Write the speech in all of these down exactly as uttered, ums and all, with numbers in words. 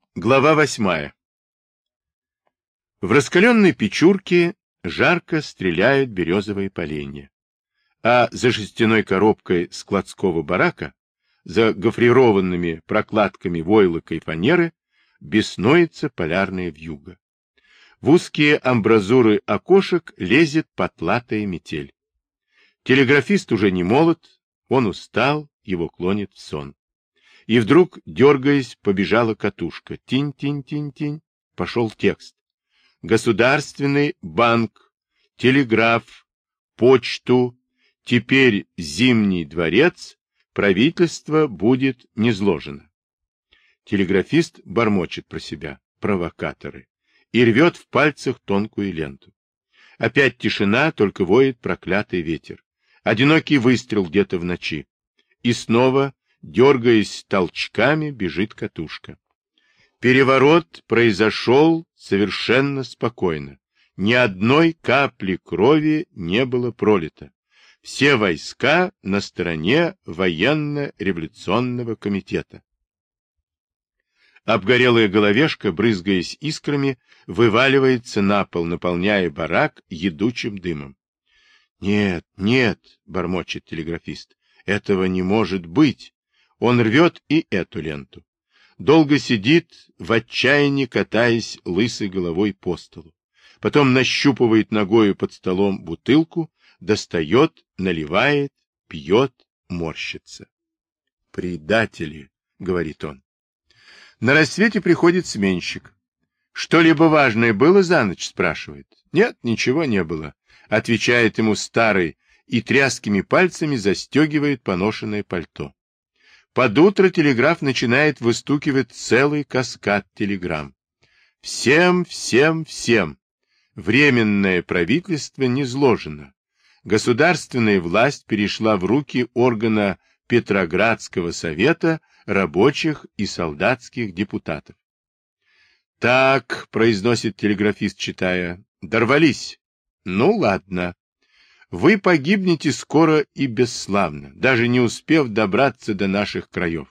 Глава восьмая. В раскаленной печурке жарко стреляют березовые поленья, а за жестяной коробкой складского барака, за гофрированными прокладками войлока и фанеры, беснуется полярная вьюга. В узкие амбразуры окошек лезет потлатая метель. Телеграфист уже не молод, он устал, его клонит в сон. И вдруг, дергаясь, побежала катушка. Тинь-тинь-тинь-тинь. Пошел текст. Государственный банк, телеграф, почту, теперь Зимний дворец, правительство будет низложено. Телеграфист бормочет про себя. Провокаторы. И рвет в пальцах тонкую ленту. Опять тишина, только воет проклятый ветер. Одинокий выстрел где-то в ночи. И снова, дергаясь толчками, бежит катушка. Переворот произошел совершенно спокойно. Ни одной капли крови не было пролито. Все войска на стороне военно-революционного комитета. Обгорелая головешка, брызгаясь искрами, вываливается на пол, наполняя барак едучим дымом. «Нет, нет», — бормочет телеграфист, — «этого не может быть». Он рвет и эту ленту. Долго сидит, в отчаянии катаясь лысой головой по столу. Потом нащупывает ногою под столом бутылку, достает, наливает, пьет, морщится. «Предатели», — говорит он. На рассвете приходит сменщик. «Что-либо важное было за ночь?» — спрашивает. «Нет, ничего не было», — отвечает ему старый и тряскими пальцами застегивает поношенное пальто. Под утро телеграф начинает выстукивать целый каскад телеграмм. Всем, всем, всем. Временное правительство низложено. Государственная власть перешла в руки органа Петроградского совета рабочих и солдатских депутатов. «Так», — произносит телеграфист, читая, — «дорвались. Ну, ладно. Вы погибнете скоро и бесславно, даже не успев добраться до наших краев».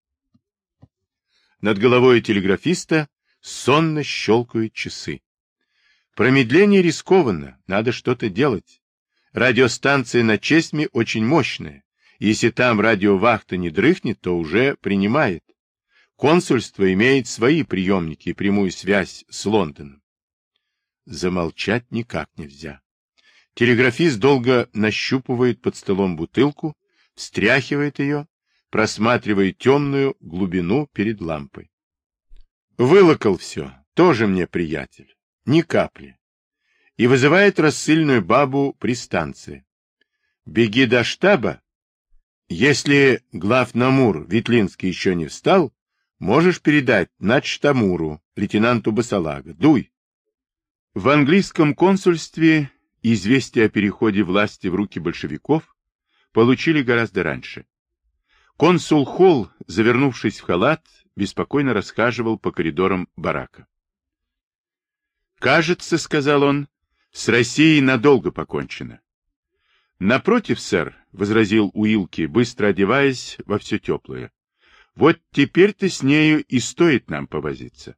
Над головой телеграфиста сонно щелкают часы. Промедление рискованно, надо что-то делать. Радиостанция на Чесме очень мощная. Если там радиовахта не дрыхнет, то уже принимает. Консульство имеет свои приемники и прямую связь с Лондоном. Замолчать никак нельзя. Телеграфист долго нащупывает под столом бутылку, встряхивает ее, просматривает темную глубину перед лампой. Вылокал все, тоже мне приятель, ни капли. И вызывает рассыльную бабу при станции. «Беги до штаба. Если главнамур Ветлинский еще не встал, можешь передать начштамуру, лейтенанту Басалага. Дуй». В английском консульстве известие о переходе власти в руки большевиков получили гораздо раньше. Консул Холл, завернувшись в халат, беспокойно расхаживал по коридорам барака. «Кажется, — сказал он, — с Россией надолго покончено». «Напротив, сэр, — возразил Уилки, быстро одеваясь во все теплое, — вот теперь-то с нею и стоит нам повозиться».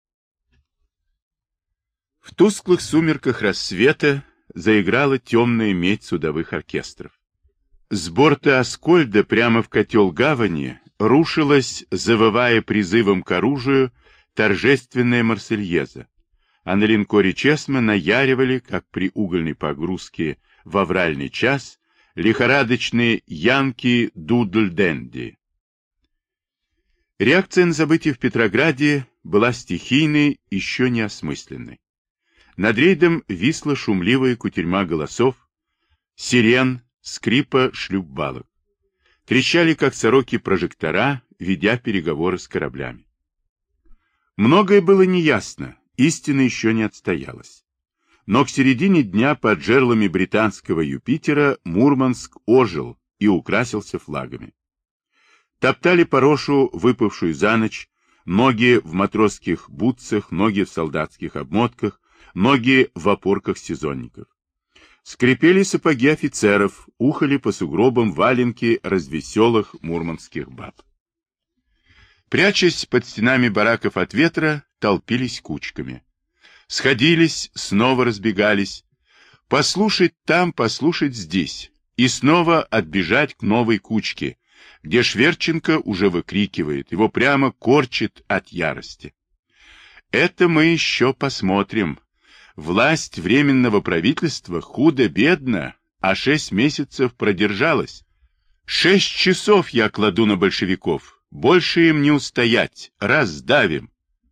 В тусклых сумерках рассвета заиграла темная медь судовых оркестров. С борта Аскольда прямо в котел гавани рушилась, завывая призывом к оружию, торжественная Марсельеза, а на линкоре Чесма наяривали, как при угольной погрузке в авральный час, лихорадочные янки дудль-денди. Реакция на события в Петрограде была стихийной, еще не осмысленной. Над рейдом висла шумливая кутерьма голосов, сирен, скрипа шлюпбалок. Трещали, как сороки, прожектора, ведя переговоры с кораблями. Многое было неясно, истина еще не отстоялась. Но к середине дня под жерлами британского Юпитера Мурманск ожил и украсился флагами. Топтали порошу, выпавшую за ночь, ноги в матросских бутсах, ноги в солдатских обмотках, ноги в опорках сезонников. Скрипели сапоги офицеров, ухали по сугробам валенки развеселых мурманских баб. Прячась под стенами бараков от ветра, толпились кучками. Сходились, снова разбегались. Послушать там, послушать здесь. И снова отбежать к новой кучке, где Шверченко уже выкрикивает, его прямо корчит от ярости. Это мы еще посмотрим. Власть Временного правительства худо-бедно, а шесть месяцев продержалась. Шесть часов я кладу на большевиков. Больше им не устоять. Раздавим.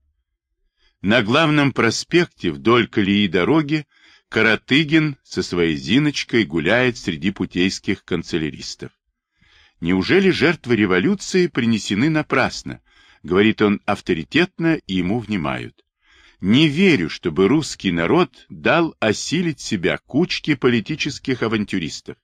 На главном проспекте вдоль колеи дороги Каратыгин со своей Зиночкой гуляет среди путейских канцеляристов. Неужели жертвы революции принесены напрасно? Говорит он авторитетно, и ему внимают. Не верю, чтобы русский народ дал осилить себя кучке политических авантюристов.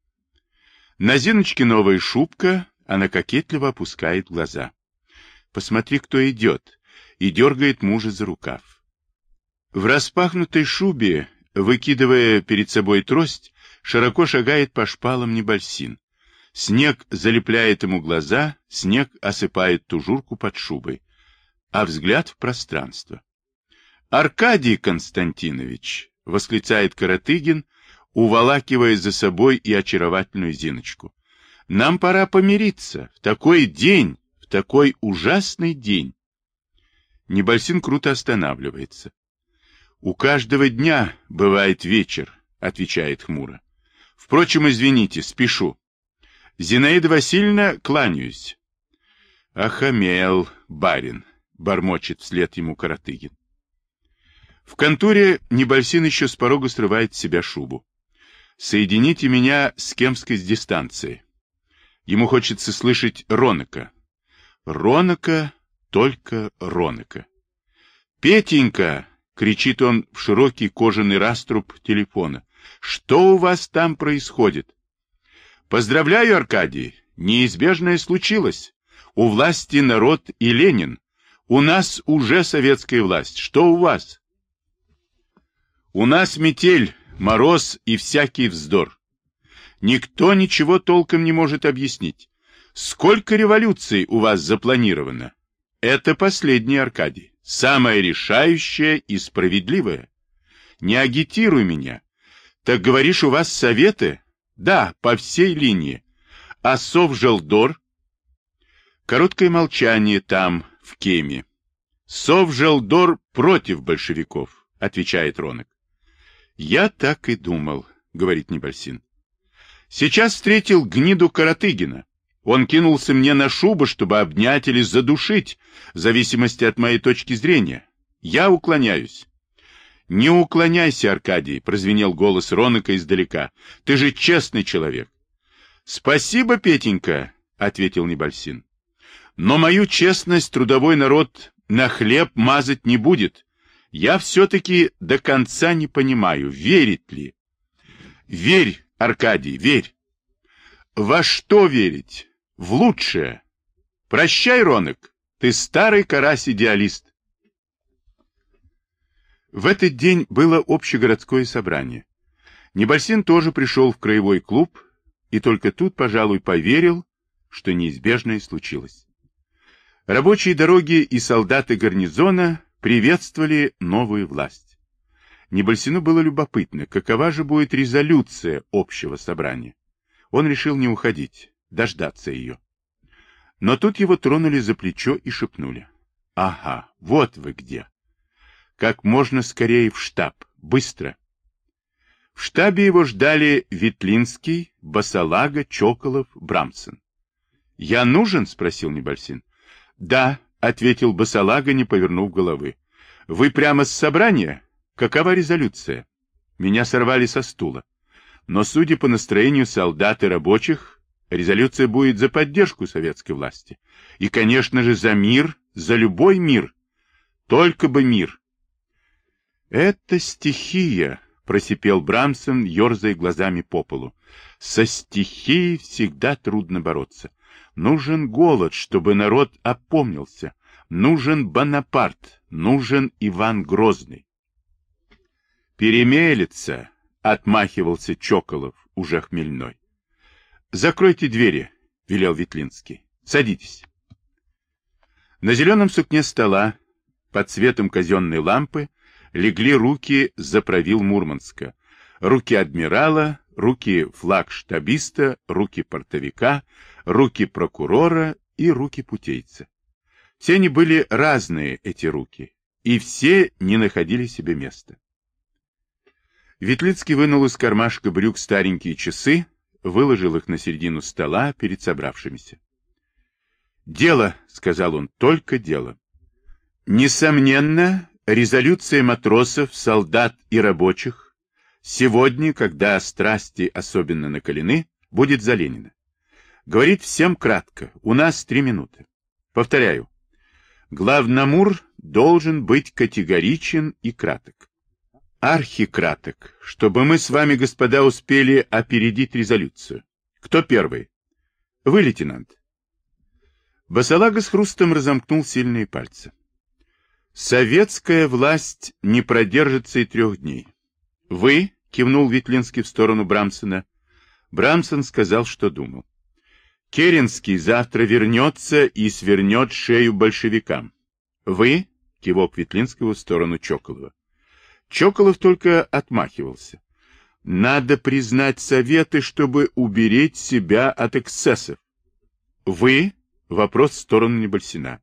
На Зиночке новая шубка, она кокетливо опускает глаза. Посмотри, кто идет, и дергает мужа за рукав. В распахнутой шубе, выкидывая перед собой трость, широко шагает по шпалам Небольсин. Снег залепляет ему глаза, снег осыпает тужурку под шубой, а взгляд в пространство. «Аркадий Константинович!» — восклицает Каратыгин, уволакивая за собой и очаровательную Зиночку. «Нам пора помириться. В такой день, в такой ужасный день!» Небольсин круто останавливается. «У каждого дня бывает вечер», — отвечает хмуро. «Впрочем, извините, спешу. Зинаида Васильевна, кланяюсь». «Охамел, барин», — бормочет вслед ему Каратыгин. В конторе Небольсин еще с порога срывает с себя шубу. «Соедините меня с кемской с дистанции». Ему хочется слышать Ронака. Ронака, только Ронака. «Петенька!» — кричит он в широкий кожаный раструб телефона. «Что у вас там происходит?» «Поздравляю, Аркадий! Неизбежное случилось. У власти народ и Ленин. У нас уже советская власть. Что у вас?» «У нас метель, мороз и всякий вздор. Никто ничего толком не может объяснить. Сколько революций у вас запланировано? Это последний, Аркадий. Самое решающее и справедливое. Не агитируй меня. Так говоришь, у вас советы? Да, по всей линии. А Совжелдор? Короткое молчание там, в Кеме. Совжелдор против большевиков, отвечает Ронок. Я так и думал, говорит Небольсин. Сейчас встретил гниду Каратыгина. Он кинулся мне на шубу, чтобы обнять или задушить, в зависимости от моей точки зрения. Я уклоняюсь. Не уклоняйся, Аркадий, прозвенел голос Ронака издалека. Ты же честный человек. Спасибо, Петенька, ответил Небольсин. Но мою честность трудовой народ на хлеб мазать не будет. Я все-таки до конца не понимаю, верит ли. Верь, Аркадий, верь. Во что верить? В лучшее. Прощай, Ронок, ты старый карась-идеалист. В этот день было общегородское собрание. Небольсин тоже пришел в краевой клуб и только тут, пожалуй, поверил, что неизбежное случилось. Рабочие дороги и солдаты гарнизона приветствовали новую власть. Небольсину было любопытно, какова же будет резолюция общего собрания. Он решил не уходить, дождаться ее. Но тут его тронули за плечо и шепнули. «Ага, вот вы где! Как можно скорее в штаб, быстро!» В штабе его ждали Ветлинский, Басалага, Чоколов, Брамсон. «Я нужен?» — спросил Небольсин. «Да», — ответил Басалага, не повернув головы. «Вы прямо с собрания? Какова резолюция?» «Меня сорвали со стула. Но, судя по настроению солдат и рабочих, резолюция будет за поддержку советской власти. И, конечно же, за мир, за любой мир. Только бы мир». «Это стихия», — просипел Брамсон, ерзая глазами по полу. «Со стихией всегда трудно бороться. Нужен голод, чтобы народ опомнился. Нужен Бонапарт, нужен Иван Грозный». «Перемелется», — отмахивался Чоколов, уже хмельной. «Закройте двери», — велел Ветлинский. «Садитесь». На зеленом сукне стола, под светом казенной лампы, легли руки заправил Мурманска, руки адмирала, руки флагштабиста, руки портовика, руки прокурора и руки путейца. Все они были разные, эти руки, и все не находили себе места. Ветлицкий вынул из кармашка брюк старенькие часы, выложил их на середину стола перед собравшимися. «Дело», — сказал он, — «только дело. Несомненно, резолюция матросов, солдат и рабочих сегодня, когда страсти особенно накалены, будет за Ленина. Говорит всем кратко, у нас три минуты. Повторяю, главномур должен быть категоричен и краток. Архикраток, чтобы мы с вами, господа, успели опередить резолюцию. Кто первый? Вы, лейтенант». Басалага с хрустом разомкнул сильные пальцы. «Советская власть не продержится и трех дней. Вы, — кивнул Ветлинский в сторону Брамсона, — Брамсон сказал, что думал. Керенский завтра вернется и свернет шею большевикам. Вы, — кивок Ветлинского в сторону Чоколова. Чоколов только отмахивался. Надо признать советы, чтобы уберечь себя от эксцессов. Вы, — вопрос в сторону Небольсина.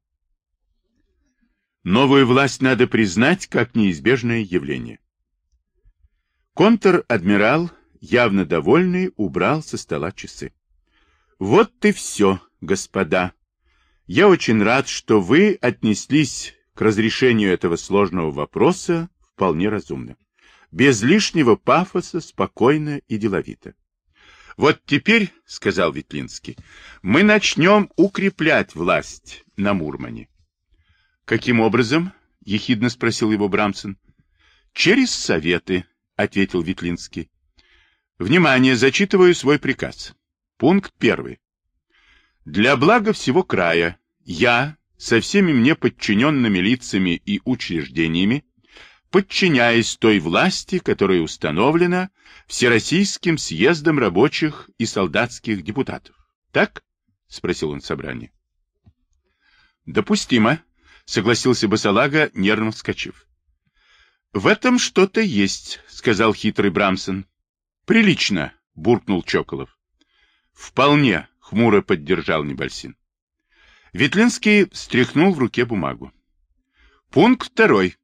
Новую власть надо признать как неизбежное явление. Контр-адмирал, явно довольный, убрал со стола часы. Вот и все, господа. Я очень рад, что вы отнеслись к разрешению этого сложного вопроса вполне разумно. Без лишнего пафоса, спокойно и деловито. Вот теперь, — сказал Ветлинский, — мы начнем укреплять власть на Мурмане. — Каким образом? — ехидно спросил его Брамсон. — Через советы, — ответил Ветлинский. — Внимание, зачитываю свой приказ. Пункт первый. Для блага всего края я со всеми мне подчиненными лицами и учреждениями, подчиняясь той власти, которая установлена Всероссийским съездом рабочих и солдатских депутатов. Так? — спросил он собрание. — Допустимо, — согласился Басалага, нервно вскочив. — В этом что-то есть, — сказал хитрый Брамсон. — Прилично, — буркнул Чоколов. — Вполне, — хмуро поддержал Небольсин. Ветлинский встряхнул в руке бумагу. Пункт второй.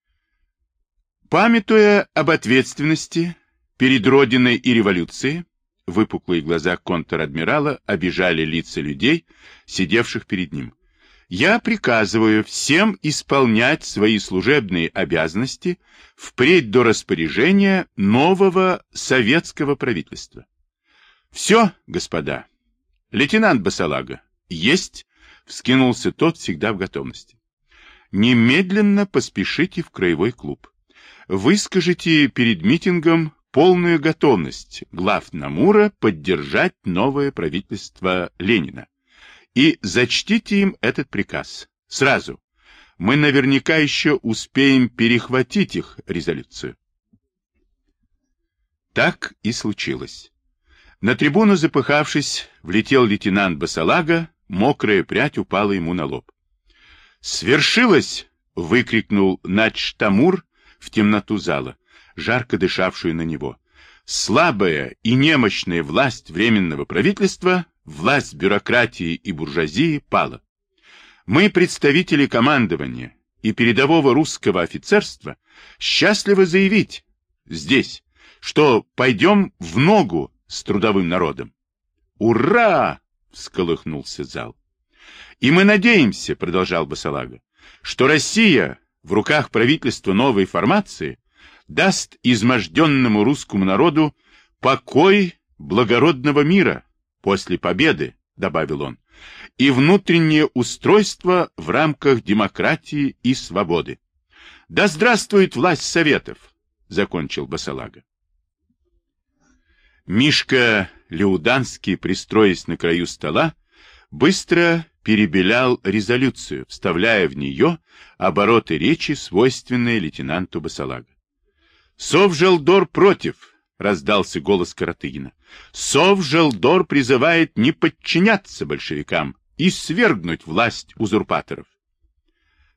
Памятуя об ответственности перед Родиной и революцией, выпуклые глаза контр-адмирала обижали лица людей, сидевших перед ним. Я приказываю всем исполнять свои служебные обязанности впредь до распоряжения нового советского правительства. Все, господа. Лейтенант Басалага. Есть, вскинулся тот, всегда в готовности. Немедленно поспешите в краевой клуб. Выскажите перед митингом полную готовность глав Намура поддержать новое правительство Ленина. И зачтите им этот приказ. Сразу. Мы наверняка еще успеем перехватить их резолюцию. Так и случилось. На трибуну, запыхавшись, влетел лейтенант Басалага, мокрая прядь упала ему на лоб. «Свершилось!» — выкрикнул начштамур в темноту зала, жарко дышавшую на него. «Слабая и немощная власть Временного правительства, власть бюрократии и буржуазии пала. Мы, представители командования и передового русского офицерства, счастливы заявить здесь, что пойдем в ногу с трудовым народом». «Ура!» — всколыхнулся зал. «И мы надеемся, — продолжал Басалага, — что Россия в руках правительства новой формации даст изможденному русскому народу покой благородного мира после победы, — добавил он, — и внутреннее устройство в рамках демократии и свободы. Да здравствует власть Советов! — закончил Басалага. Мишка Леуданский, пристроясь на краю стола, быстро перебелял резолюцию, вставляя в нее обороты речи, свойственные лейтенанту Басалага. «Совжелдор против!» — раздался голос Каратыгина. «Совжелдор призывает не подчиняться большевикам и свергнуть власть узурпаторов».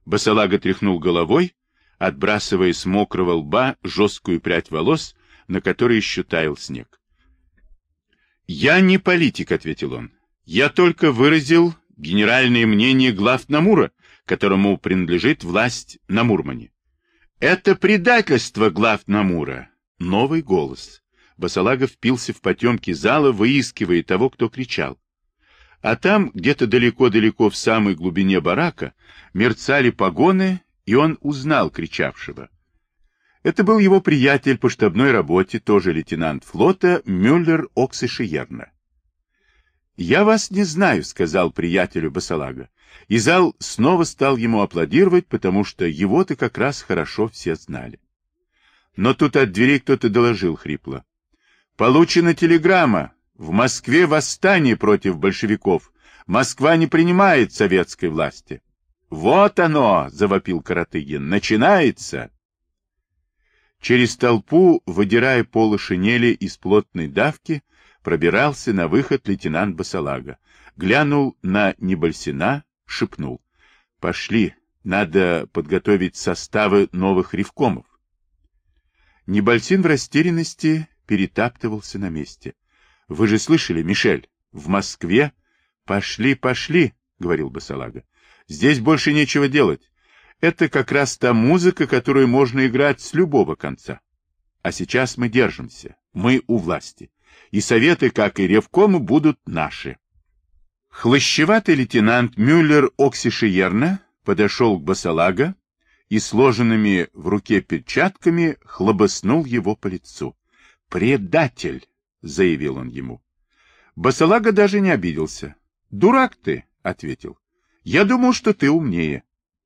Басалага тряхнул головой, отбрасывая с мокрого лба жесткую прядь волос, на которой еще таял снег. «Я не политик», — ответил он. «Я только выразил генеральное мнение глав Намура, которому принадлежит власть на Мурмане». «Это предательство глав Намура». Новый голос. Басалага впился в потемки зала, выискивая того, кто кричал. А там, где-то далеко-далеко в самой глубине барака, мерцали погоны, и он узнал кричавшего. Это был его приятель по штабной работе, тоже лейтенант флота, Мюллер Оксешиерна. «Я вас не знаю», — сказал приятелю Басалага, и зал снова стал ему аплодировать, потому что его-то как раз хорошо все знали. Но тут от двери кто-то доложил хрипло. «Получена телеграмма. В Москве восстание против большевиков. Москва не принимает советской власти». «Вот оно!» — завопил Каратыгин. «Начинается!» Через толпу, выдирая полы шинели из плотной давки, пробирался на выход лейтенант Басалага. Глянул на Небольсина, шепнул. «Пошли, надо подготовить составы новых ревкомов». Небольсин в растерянности перетаптывался на месте. «Вы же слышали, Мишель, в Москве?» «Пошли, пошли», — говорил Басалага. «Здесь больше нечего делать. Это как раз та музыка, которую можно играть с любого конца. А сейчас мы держимся, мы у власти. И советы, как и ревкомы, будут наши». Хлыщеватый лейтенант Мюллер Оксешиерна подошел к Басалага и сложенными в руке перчатками хлобыснул его по лицу. «Предатель!» — заявил он ему. Басалага даже не обиделся. «Дурак ты!» — ответил. «Я думал, что ты умнее».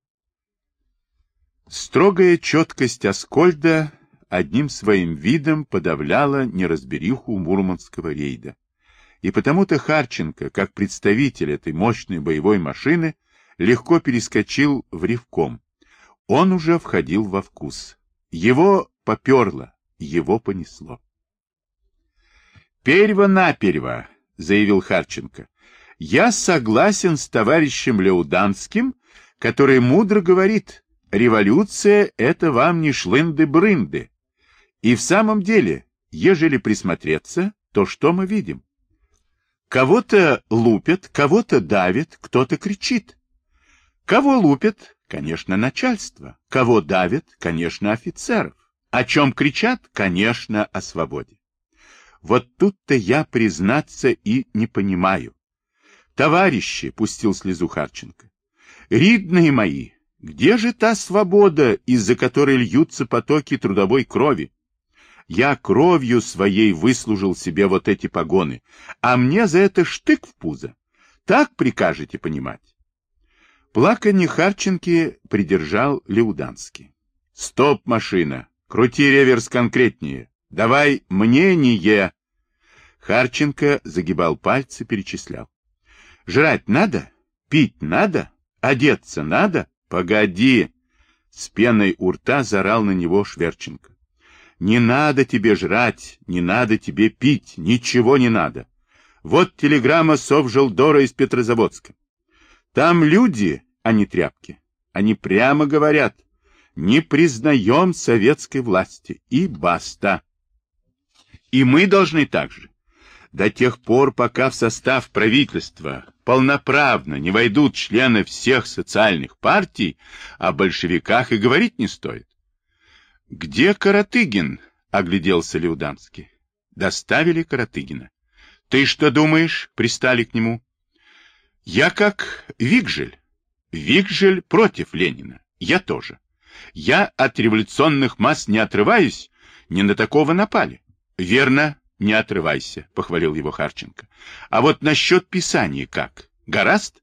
Строгая четкость Аскольда одним своим видом подавляла неразбериху мурманского рейда. И потому-то Харченко, как представитель этой мощной боевой машины, легко перескочил в ревком. Он уже входил во вкус. Его поперло, его понесло. «Перво-наперво», — заявил Харченко, — «я согласен с товарищем Леуданским, который мудро говорит, революция — это вам не шлынды-брынды. И в самом деле, ежели присмотреться, то что мы видим? Кого-то лупят, кого-то давят, кто-то кричит. Кого лупят? Конечно, начальство. Кого давят? Конечно, офицеров. О чем кричат? Конечно, о свободе. Вот тут-то я, признаться, и не понимаю. Товарищи, — пустил слезу Харченко, — ридные мои, где же та свобода, из-за которой льются потоки трудовой крови? Я кровью своей выслужил себе вот эти погоны, а мне за это штык в пузо. Так прикажете понимать? Плаканье Харченки придержал Леуданский. «Стоп, машина! Крути реверс конкретнее! Давай мнение!» Харченко загибал пальцы, перечислял. «Жрать надо? Пить надо? Одеться надо? Погоди!» С пеной у рта заорал на него Шверченко. «Не надо тебе жрать, не надо тебе пить, ничего не надо. Вот телеграмма Совжелдора из Петрозаводска. Там люди, а не тряпки. Они прямо говорят, не признаем советской власти, и баста. И мы должны так же. До тех пор, пока в состав правительства полноправно не войдут члены всех социальных партий, о большевиках и говорить не стоит. «Где Каратыгин?» — огляделся Леуданский. Доставили Каратыгина. «Ты что думаешь?» — пристали к нему. «Я как Вигжель. Вигжель против Ленина. Я тоже. Я от революционных масс не отрываюсь, не на такого напали». «Верно, не отрывайся», — похвалил его Харченко. «А вот насчет писания как? Гораст?»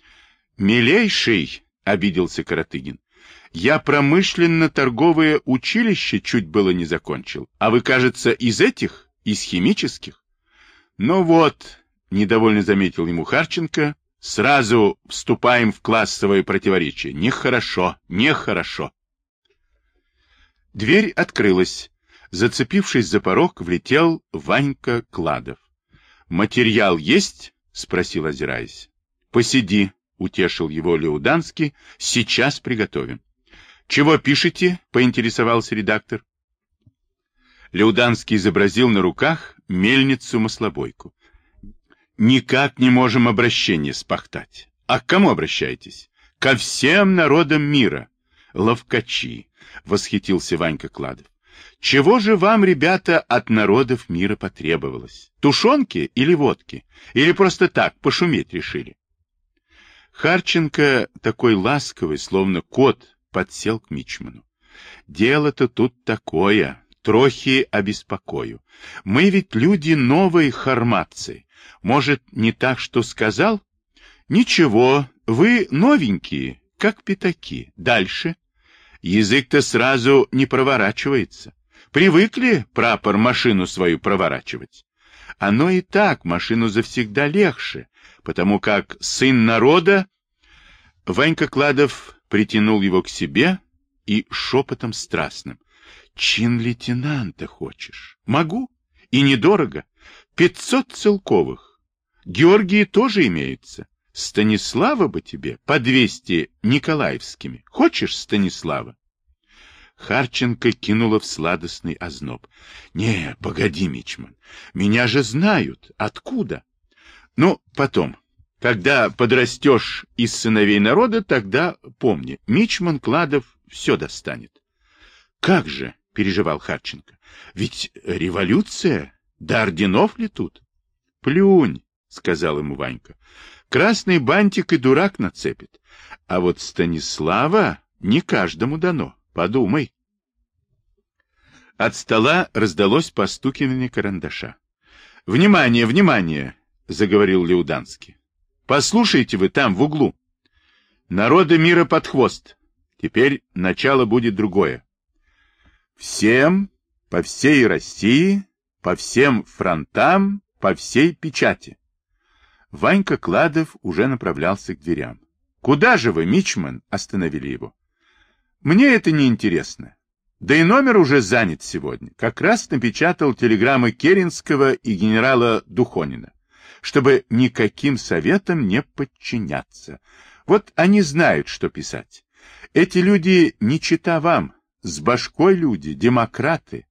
«Милейший», — обиделся Каратыгин, — «я промышленно-торговое училище чуть было не закончил, а вы, кажется, из этих, из химических?» «Ну вот», — недовольно заметил ему Харченко, — «сразу вступаем в классовое противоречие. Нехорошо, нехорошо». Дверь открылась. Зацепившись за порог, влетел Ванька Кладов. «Материал есть?» — спросил, озираясь. «Посиди», — утешил его Леуданский, — сейчас приготовим. — Чего пишете? — поинтересовался редактор. Леуданский изобразил на руках мельницу-маслобойку. — Никак не можем обращение спахтать. А к кому обращаетесь? — Ко всем народам мира. — Ловкачи! — восхитился Ванька Кладов. — Чего же вам, ребята, от народов мира потребовалось? Тушенки или водки? Или просто так, пошуметь решили? Харченко, такой ласковый, словно кот, подсел к мичману. — Дело-то тут такое, трохи обеспокою. Мы ведь люди новой хармации. Может, не так, что сказал? — Ничего, вы новенькие, как пятаки. Дальше. Язык-то сразу не проворачивается. Привыкли, прапор, машину свою проворачивать? Оно и так, машину завсегда легче, потому как сын народа... Ванька Кладов притянул его к себе и шепотом страстным. Чин лейтенанта хочешь? Могу. И недорого. Пятьсот целковых. Георгии тоже имеется. Станислава бы тебе по двести николаевскими. Хочешь Станислава? Харченко кинула в сладостный озноб. — Не, погоди, мичман, меня же знают. Откуда? — Ну, потом, когда подрастешь из сыновей народа, тогда помни, мичман Кладов все достанет. — Как же, — переживал Харченко, — ведь революция, до орденов ли тут? — Плюнь, — сказал ему Ванька, — красный бантик и дурак нацепит, а вот Станислава не каждому дано. Подумай. От стола раздалось постукивание карандаша. — Внимание, внимание! — заговорил Леуданский. — Послушайте вы там, в углу. Народы мира под хвост. Теперь начало будет другое. Всем, по всей России, по всем фронтам, по всей печати. Ванька Кладов уже направлялся к дверям. — Куда же вы, мичман? — остановили его. — Мне это не интересно. Да и номер уже занят сегодня. Как раз напечатал телеграммы Керенского и генерала Духонина, чтобы никаким советам не подчиняться. Вот они знают, что писать. Эти люди не чита вам, с башкой люди, демократы.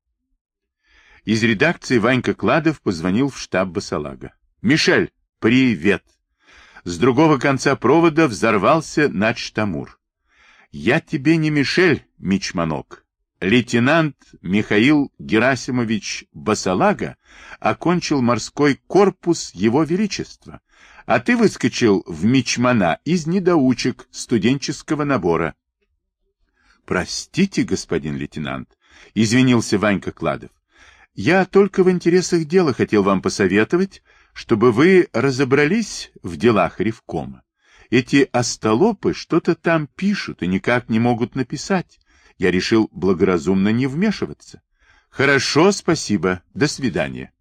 Из редакции Ванька Кладов позвонил в штаб Басалага. — Мишель, привет! С другого конца провода взорвался начштамур. — Я тебе не Мишель, мичманок. Лейтенант Михаил Герасимович Басалага окончил морской корпус Его Величества, а ты выскочил в мичмана из недоучек студенческого набора. — Простите, господин лейтенант, — извинился Ванька Кладов. — Я только в интересах дела хотел вам посоветовать, чтобы вы разобрались в делах ревкома. Эти остолопы что-то там пишут и никак не могут написать. Я решил благоразумно не вмешиваться. Хорошо, спасибо. До свидания.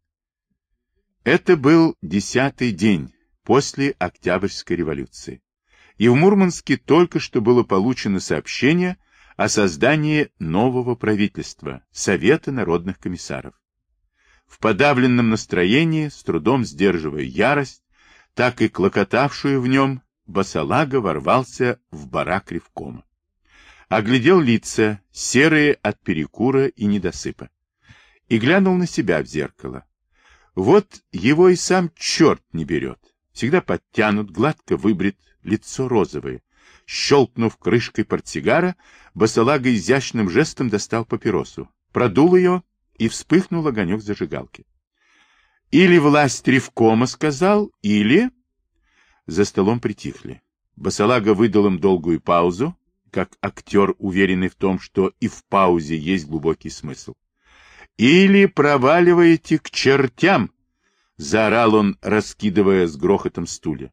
Это был десятый день после Октябрьской революции. И в Мурманске только что было получено сообщение о создании нового правительства, Совета народных комиссаров. В подавленном настроении, с трудом сдерживая ярость, так и клокотавшую в нем, Басалага ворвался в барак ревкома. Оглядел лица, серые от перекура и недосыпа, и глянул на себя в зеркало. Вот его и сам черт не берет. Всегда подтянут, гладко выбрит, лицо розовое. Щелкнув крышкой портсигара, Басалага изящным жестом достал папиросу, продул ее, и вспыхнул огонек зажигалки. Или власть ревкома сказал, или... За столом притихли. Басалага выдал им долгую паузу, как актер, уверенный в том, что и в паузе есть глубокий смысл. «Или проваливаете к чертям!» — заорал он, раскидывая с грохотом стулья.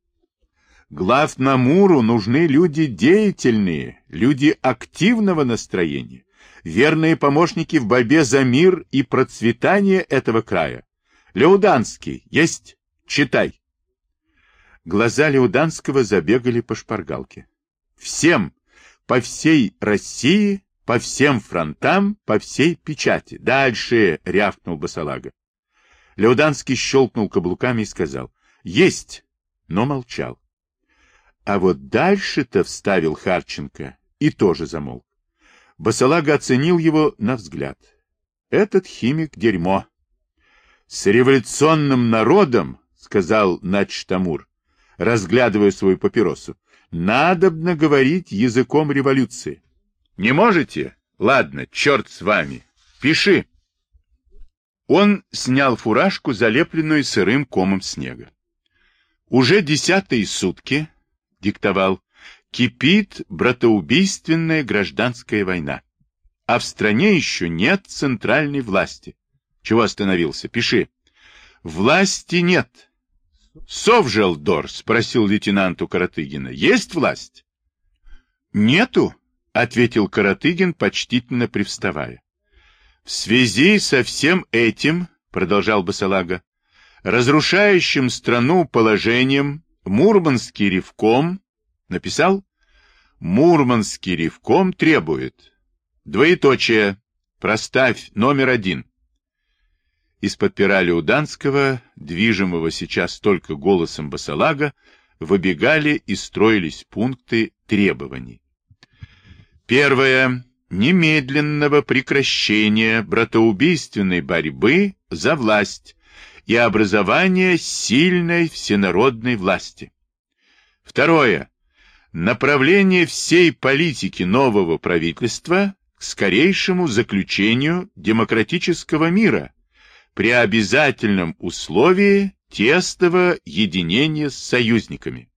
«Главномуру нужны люди деятельные, люди активного настроения, верные помощники в борьбе за мир и процветание этого края. Леуданский, есть? Читай!» Глаза Леуданского забегали по шпаргалке. «Всем! По всей России, по всем фронтам, по всей печати. Дальше!» — рявкнул Басалага. Леуданский щелкнул каблуками и сказал: «Есть!» но молчал. А вот дальше-то, вставил Харченко, и тоже замолк. Басалага оценил его на взгляд. Этот химик дерьмо. С революционным народом, сказал Начтамур, разглядывая свою папиросу, надобно говорить языком революции. Не можете? Ладно, черт с вами. Пиши. Он снял фуражку, залепленную сырым комом снега. Уже десятые сутки, диктовал, кипит братоубийственная гражданская война. А в стране еще нет центральной власти. Чего остановился? Пиши. Власти нет. Совжелдор, спросил лейтенант у Каратыгина. Есть власть? Нету, ответил Каратыгин, почтительно привставая. В связи со всем этим, продолжал Басалага, разрушающим страну положением Мурманский ревком, написал? Мурманский ревком требует. Двоеточие. Проставь номер один. Из-под пирали Уданского, движимого сейчас только голосом Басалага, выбегали и строились пункты требований. Первое. Немедленного прекращения братоубийственной борьбы за власть и образования сильной всенародной власти. Второе. Направление всей политики нового правительства к скорейшему заключению демократического мира при обязательном условии тесного единения с союзниками.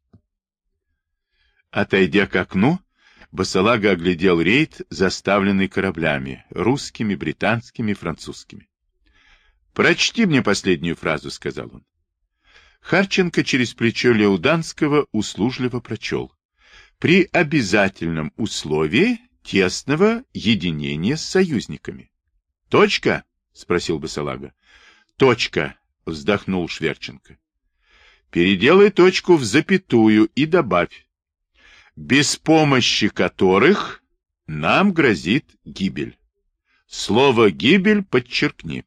Отойдя к окну, Басалага оглядел рейд, заставленный кораблями, русскими, британскими, французскими. «Прочти мне последнюю фразу», — сказал он. Харченко через плечо Леуданского услужливо прочел. «При обязательном условии тесного единения с союзниками». «Точка?» — спросил Басалага. «Точка», — вздохнул Шверченко. «Переделай точку в запятую и добавь. Без помощи которых нам грозит гибель. Слово «гибель» подчеркни».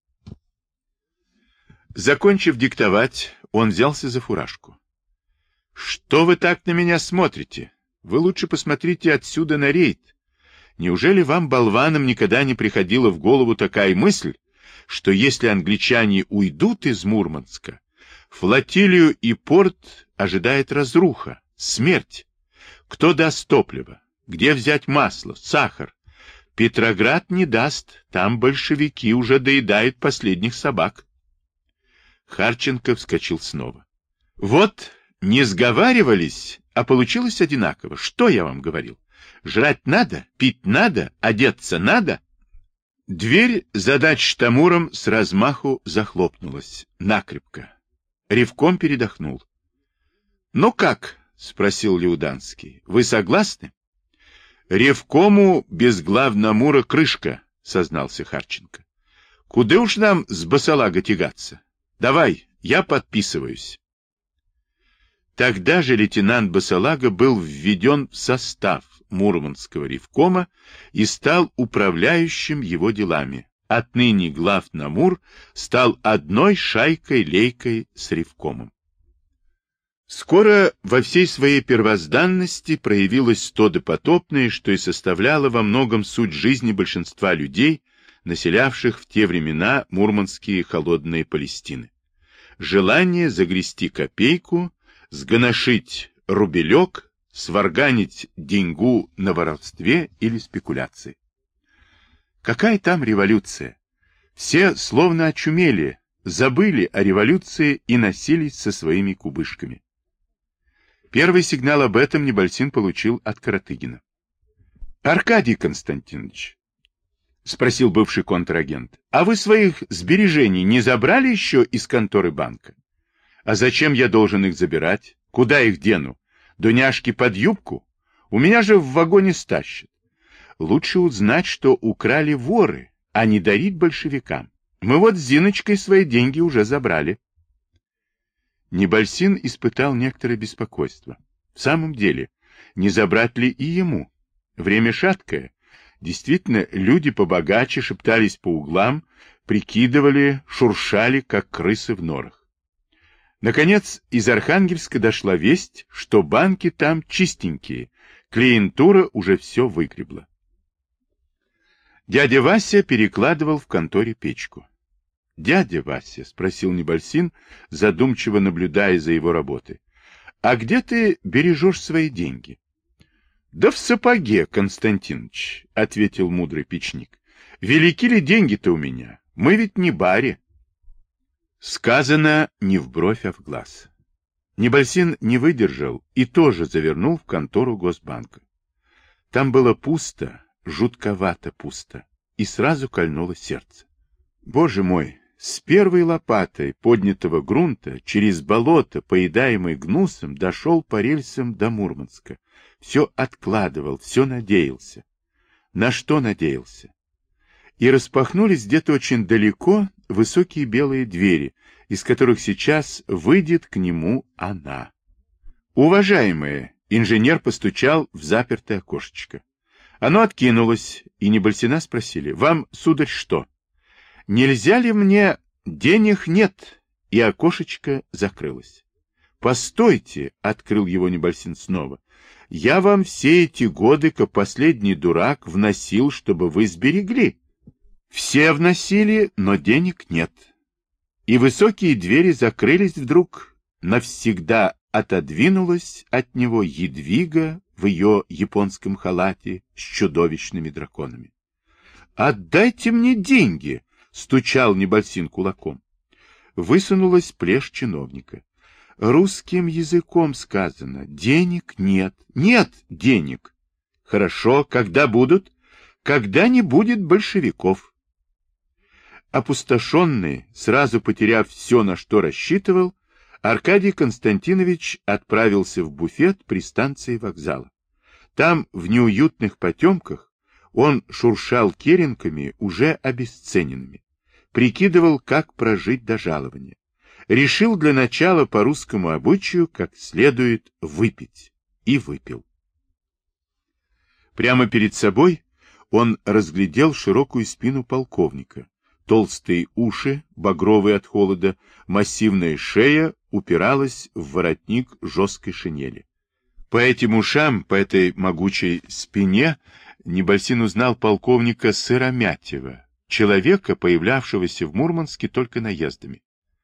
Закончив диктовать, он взялся за фуражку. «Что вы так на меня смотрите? Вы лучше посмотрите отсюда на рейд. Неужели вам, болванам, никогда не приходила в голову такая мысль, что если англичане уйдут из Мурманска, флотилию и порт ожидает разруха, смерть? Кто даст топливо? Где взять масло, сахар? Петроград не даст, там большевики уже доедают последних собак». Харченко вскочил снова. «Вот, не сговаривались, а получилось одинаково. Что я вам говорил? Жрать надо, пить надо, одеться надо». Дверь за Начтамуром с размаху захлопнулась, накрепко. Ревком передохнул. «Ну как?» — спросил Леуданский. «Вы согласны?» «Ревкому без главномура крышка», — сознался Харченко. «Куда уж нам с Басалага тягаться? Давай, я подписываюсь». Тогда же лейтенант Басалага был введен в состав Мурманского ревкома и стал управляющим его делами. Отныне главномур стал одной шайкой-лейкой с ревкомом. Скоро во всей своей первозданности проявилось то допотопное, что и составляло во многом суть жизни большинства людей, населявших в те времена мурманские холодные Палестины. Желание загрести копейку, сгоношить рубелек, сварганить деньгу на воровстве или спекуляции. Какая там революция? Все словно очумели, забыли о революции и носились со своими кубышками. Первый сигнал об этом Небольсин получил от Каратыгина. — Аркадий Константинович, — спросил бывший контрагент, — а вы своих сбережений не забрали еще из конторы банка? А зачем я должен их забирать? Куда их дену? Дуняшки под юбку? У меня же в вагоне стащат. Лучше узнать, что украли воры, а не дарить большевикам. Мы вот с Зиночкой свои деньги уже забрали. Небольсин испытал некоторое беспокойство. В самом деле, не забрать ли и ему? Время шаткое. Действительно, люди побогаче шептались по углам, прикидывали, шуршали, как крысы в норах. Наконец, из Архангельска дошла весть, что банки там чистенькие, клиентура уже все выгребла. Дядя Вася перекладывал в конторе печку. — Дядя Вася, — спросил Небольсин, задумчиво наблюдая за его работой, — а где ты бережешь свои деньги? — Да в сапоге, Константиныч, — ответил мудрый печник. — Велики ли деньги-то у меня? Мы ведь не баре. Сказано не в бровь, а в глаз. Небольсин не выдержал и тоже завернул в контору Госбанка. Там было пусто, жутковато пусто, и сразу кольнуло сердце. Боже мой, с первой лопатой поднятого грунта через болото, поедаемый гнусом, дошел по рельсам до Мурманска. Все откладывал, все надеялся. На что надеялся? И распахнулись где-то очень далеко высокие белые двери, из которых сейчас выйдет к нему она. Уважаемые, инженер постучал в запертое окошечко. Оно откинулось, и Небольсина спросили: вам, сударь, что? Нельзя ли мне? Денег нет, и окошечко закрылось. Постойте, открыл его Небольсин снова. Я вам все эти годы, как последний дурак, вносил, чтобы вы сберегли. Все вносили, но денег нет. И высокие двери закрылись вдруг, навсегда отодвинулась от него Едвига в ее японском халате с чудовищными драконами. «Отдайте мне деньги!» — стучал Небольсин кулаком. Высунулась плешь чиновника. «Русским языком сказано, денег нет, нет денег. Хорошо, когда будут? Когда не будет большевиков». Опустошенный, сразу потеряв все, на что рассчитывал, Аркадий Константинович отправился в буфет при станции вокзала. Там, в неуютных потемках, он шуршал керенками, уже обесцененными, прикидывал, как прожить до жалования. Решил для начала по русскому обычаю как следует выпить. И выпил. Прямо перед собой он разглядел широкую спину полковника, толстые уши, багровые от холода, массивная шея упиралась в воротник жесткой шинели. По этим ушам, по этой могучей спине Небольсин узнал полковника Сыромятьева, человека, появлявшегося в Мурманске только наездами.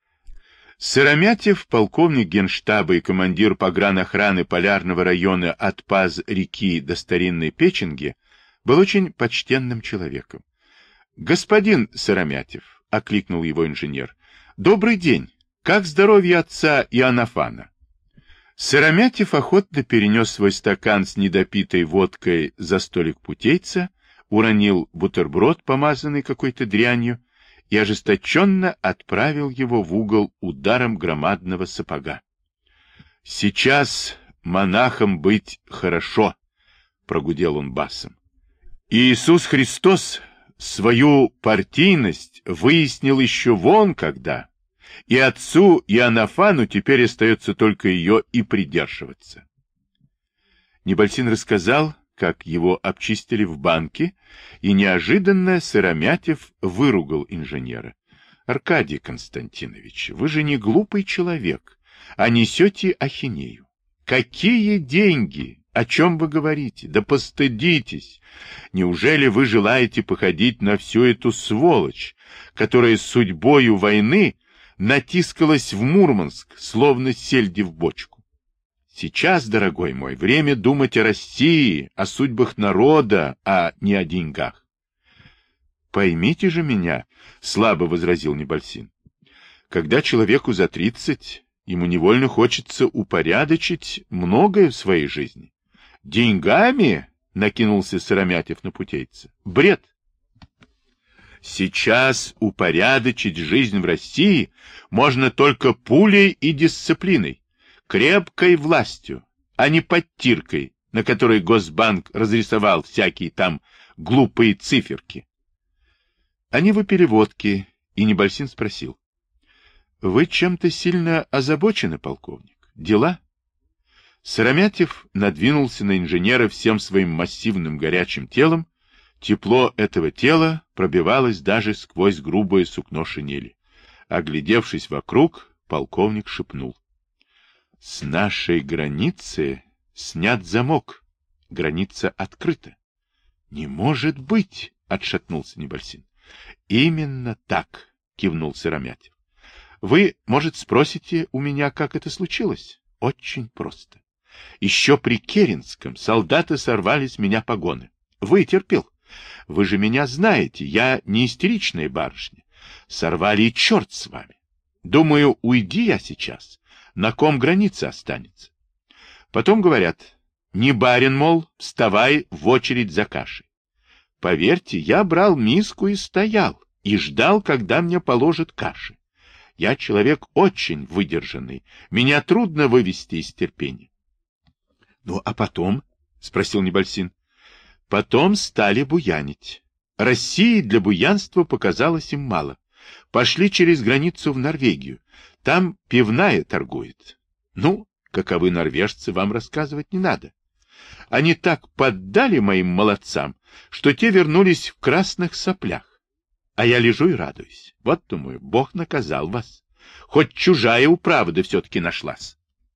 Сыромятьев, полковник генштаба и командир погранохраны Полярного района от Паз-реки до Старинной Печенги, был очень почтенным человеком. «Господин Сыромятьев», — окликнул его инженер, — «добрый день. Как здоровье отца Иоаннафана?» Сыромятьев охотно перенес свой стакан с недопитой водкой за столик путейца, уронил бутерброд, помазанный какой-то дрянью, и ожесточенно отправил его в угол ударом громадного сапога. «Сейчас монахом быть хорошо», — прогудел он басом. «Иисус Христос свою партийность выяснил еще вон когда, и отцу Иоаннафану теперь остается только ее и придерживаться». Небольсин рассказал, как его обчистили в банке, и неожиданно Сыромятьев выругал инженера. «Аркадий Константинович, вы же не глупый человек, а несете ахинею. Какие деньги? О чем вы говорите? Да постыдитесь! Неужели вы желаете походить на всю эту сволочь, которая с судьбою войны натискалась в Мурманск, словно сельди в бочку? Сейчас, дорогой мой, время думать о России, о судьбах народа, а не о деньгах». «Поймите же меня», — слабо возразил Небольсин. «Когда человеку за тридцать, ему невольно хочется упорядочить многое в своей жизни. Деньгами?» — накинулся Сыромятьев на путейца. «Бред! Сейчас упорядочить жизнь в России можно только пулей и дисциплиной, крепкой властью, а не подтиркой, на которой Госбанк разрисовал всякие там глупые циферки». Они выпили водки, и Небольсин спросил: «Вы чем-то сильно озабочены, полковник? Дела?» Сыромятьев надвинулся на инженера всем своим массивным горячим телом. Тепло этого тела пробивалось даже сквозь грубое сукно шинели. Оглядевшись вокруг, полковник шепнул. С нашей границы снят замок. Граница открыта. Не может быть, отшатнулся Небольсин. Именно так, кивнул Сыромятев. Вы, может, спросите у меня, как это случилось? Очень просто. Еще при Керенском солдаты сорвали с меня погоны. Вытерпел. Вы же меня знаете, я не истеричная барышня. Сорвали, и черт с вами. Думаю, уйди я сейчас, на ком граница останется. Потом говорят, не барин, мол, вставай в очередь за кашей. Поверьте, я брал миску и стоял, и ждал, когда мне положат каши. Я человек очень выдержанный, меня трудно вывести из терпения. — Ну, а потом? — спросил Небольсин. — Потом стали буянить. России для буянства показалось им мало. Пошли через границу в Норвегию. Там пивная торгует. Ну, каковы норвежцы, вам рассказывать не надо. Они так поддали моим молодцам, что те вернулись в красных соплях. А я лежу и радуюсь. Вот, думаю, Бог наказал вас. Хоть чужая управа да все-таки нашлась.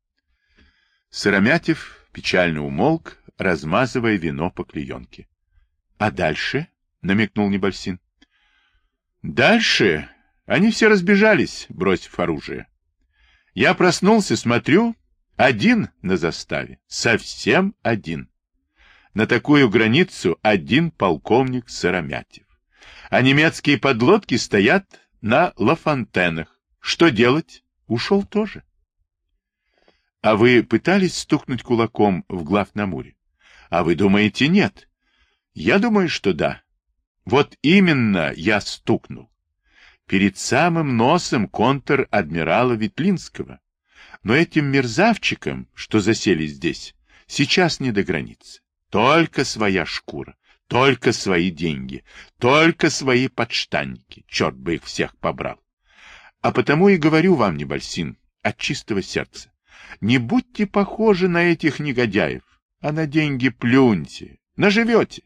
Сыромятев печально умолк, размазывая вино по клеенке. — А дальше? — намекнул Небольсин. — Дальше они все разбежались, бросив оружие. Я проснулся, смотрю, один на заставе, совсем один. На такую границу один полковник Сыромятев. А немецкие подлодки стоят на Лафонтенах. Что делать? Ушел тоже. А вы пытались стукнуть кулаком в Главнамуре? А вы думаете, нет? Я думаю, что да. Вот именно я стукнул. Перед самым носом контр-адмирала Ветлинского. Но этим мерзавчикам, что засели здесь, сейчас не до границы. Только своя шкура, только свои деньги, только свои подштанники. Черт бы их всех побрал. А потому и говорю вам, Небольсин, от чистого сердца. Не будьте похожи на этих негодяев, а на деньги плюньте, наживете.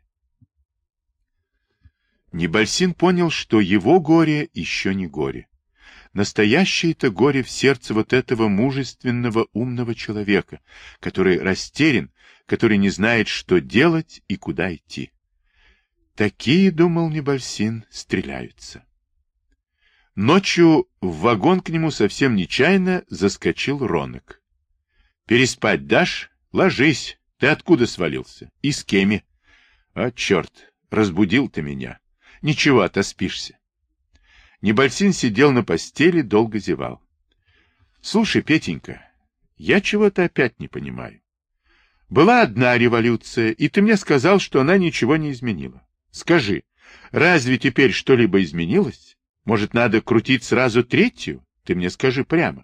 Небольсин понял, что его горе еще не горе. Настоящее-то горе в сердце вот этого мужественного, умного человека, который растерян, который не знает, что делать и куда идти. Такие, думал Небольсин, стреляются. Ночью в вагон к нему совсем нечаянно заскочил Ронок. — Переспать дашь? Ложись. Ты откуда свалился? Из Кеми. — А, черт, разбудил ты меня. Ничего, отоспишься. Небольсин сидел на постели, долго зевал. — Слушай, Петенька, я чего-то опять не понимаю. Была одна революция, и ты мне сказал, что она ничего не изменила. Скажи, разве теперь что-либо изменилось? Может, надо крутить сразу третью? Ты мне скажи прямо.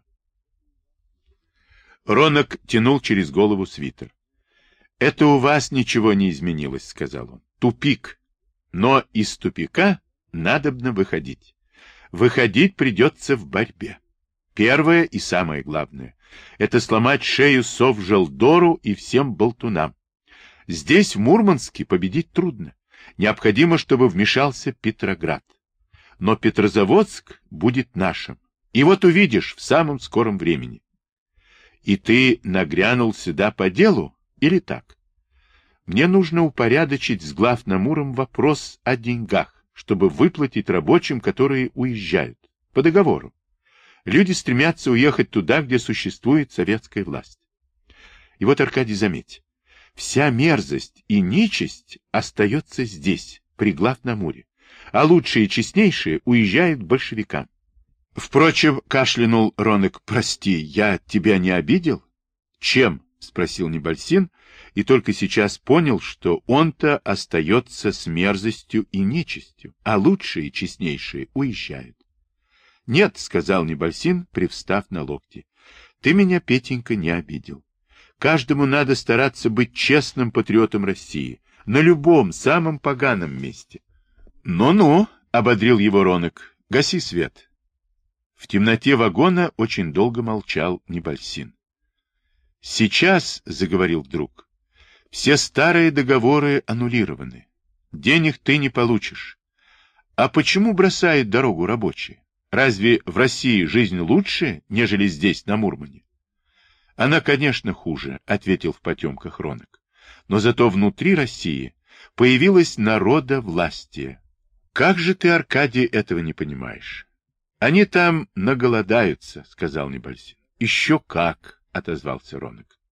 Ронок тянул через голову свитер. — Это у вас ничего не изменилось, — сказал он. — Тупик. Но из тупика надобно выходить. Выходить придется в борьбе. Первое и самое главное — это сломать шею Совжелдору и всем болтунам. Здесь, в Мурманске, победить трудно. Необходимо, чтобы вмешался Петроград. Но Петрозаводск будет нашим. И вот увидишь в самом скором времени. И ты нагрянул сюда по делу или так? Мне нужно упорядочить с Главнамуром вопрос о деньгах, чтобы выплатить рабочим, которые уезжают, по договору. Люди стремятся уехать туда, где существует советская власть. И вот, Аркадий, заметь, вся мерзость и нечисть остается здесь, при Главнамуре, а лучшие и честнейшие уезжают к большевикам. Впрочем, кашлянул Ронок, прости, я тебя не обидел? Чем? — спросил Небольсин, и только сейчас понял, что он-то остается с мерзостью и нечистью, а лучшие и честнейшие уезжают. — Нет, — сказал Небольсин, привстав на локти, — ты меня, Петенька, не обидел. Каждому надо стараться быть честным патриотом России, на любом, самом поганом месте. «Ну — Ну-ну, — ободрил его Ронок, — гаси свет. В темноте вагона очень долго молчал Небольсин. — Сейчас, — заговорил вдруг, — все старые договоры аннулированы. Денег ты не получишь. А почему бросают дорогу рабочие? Разве в России жизнь лучше, нежели здесь, на Мурмане? Она, конечно, хуже, ответил в потемках Ронок. Но зато внутри России появилось народовластие. Как же ты, Аркадий, этого не понимаешь? Они там наголодаются, сказал Небольсин. Еще как, отозвался Ронок.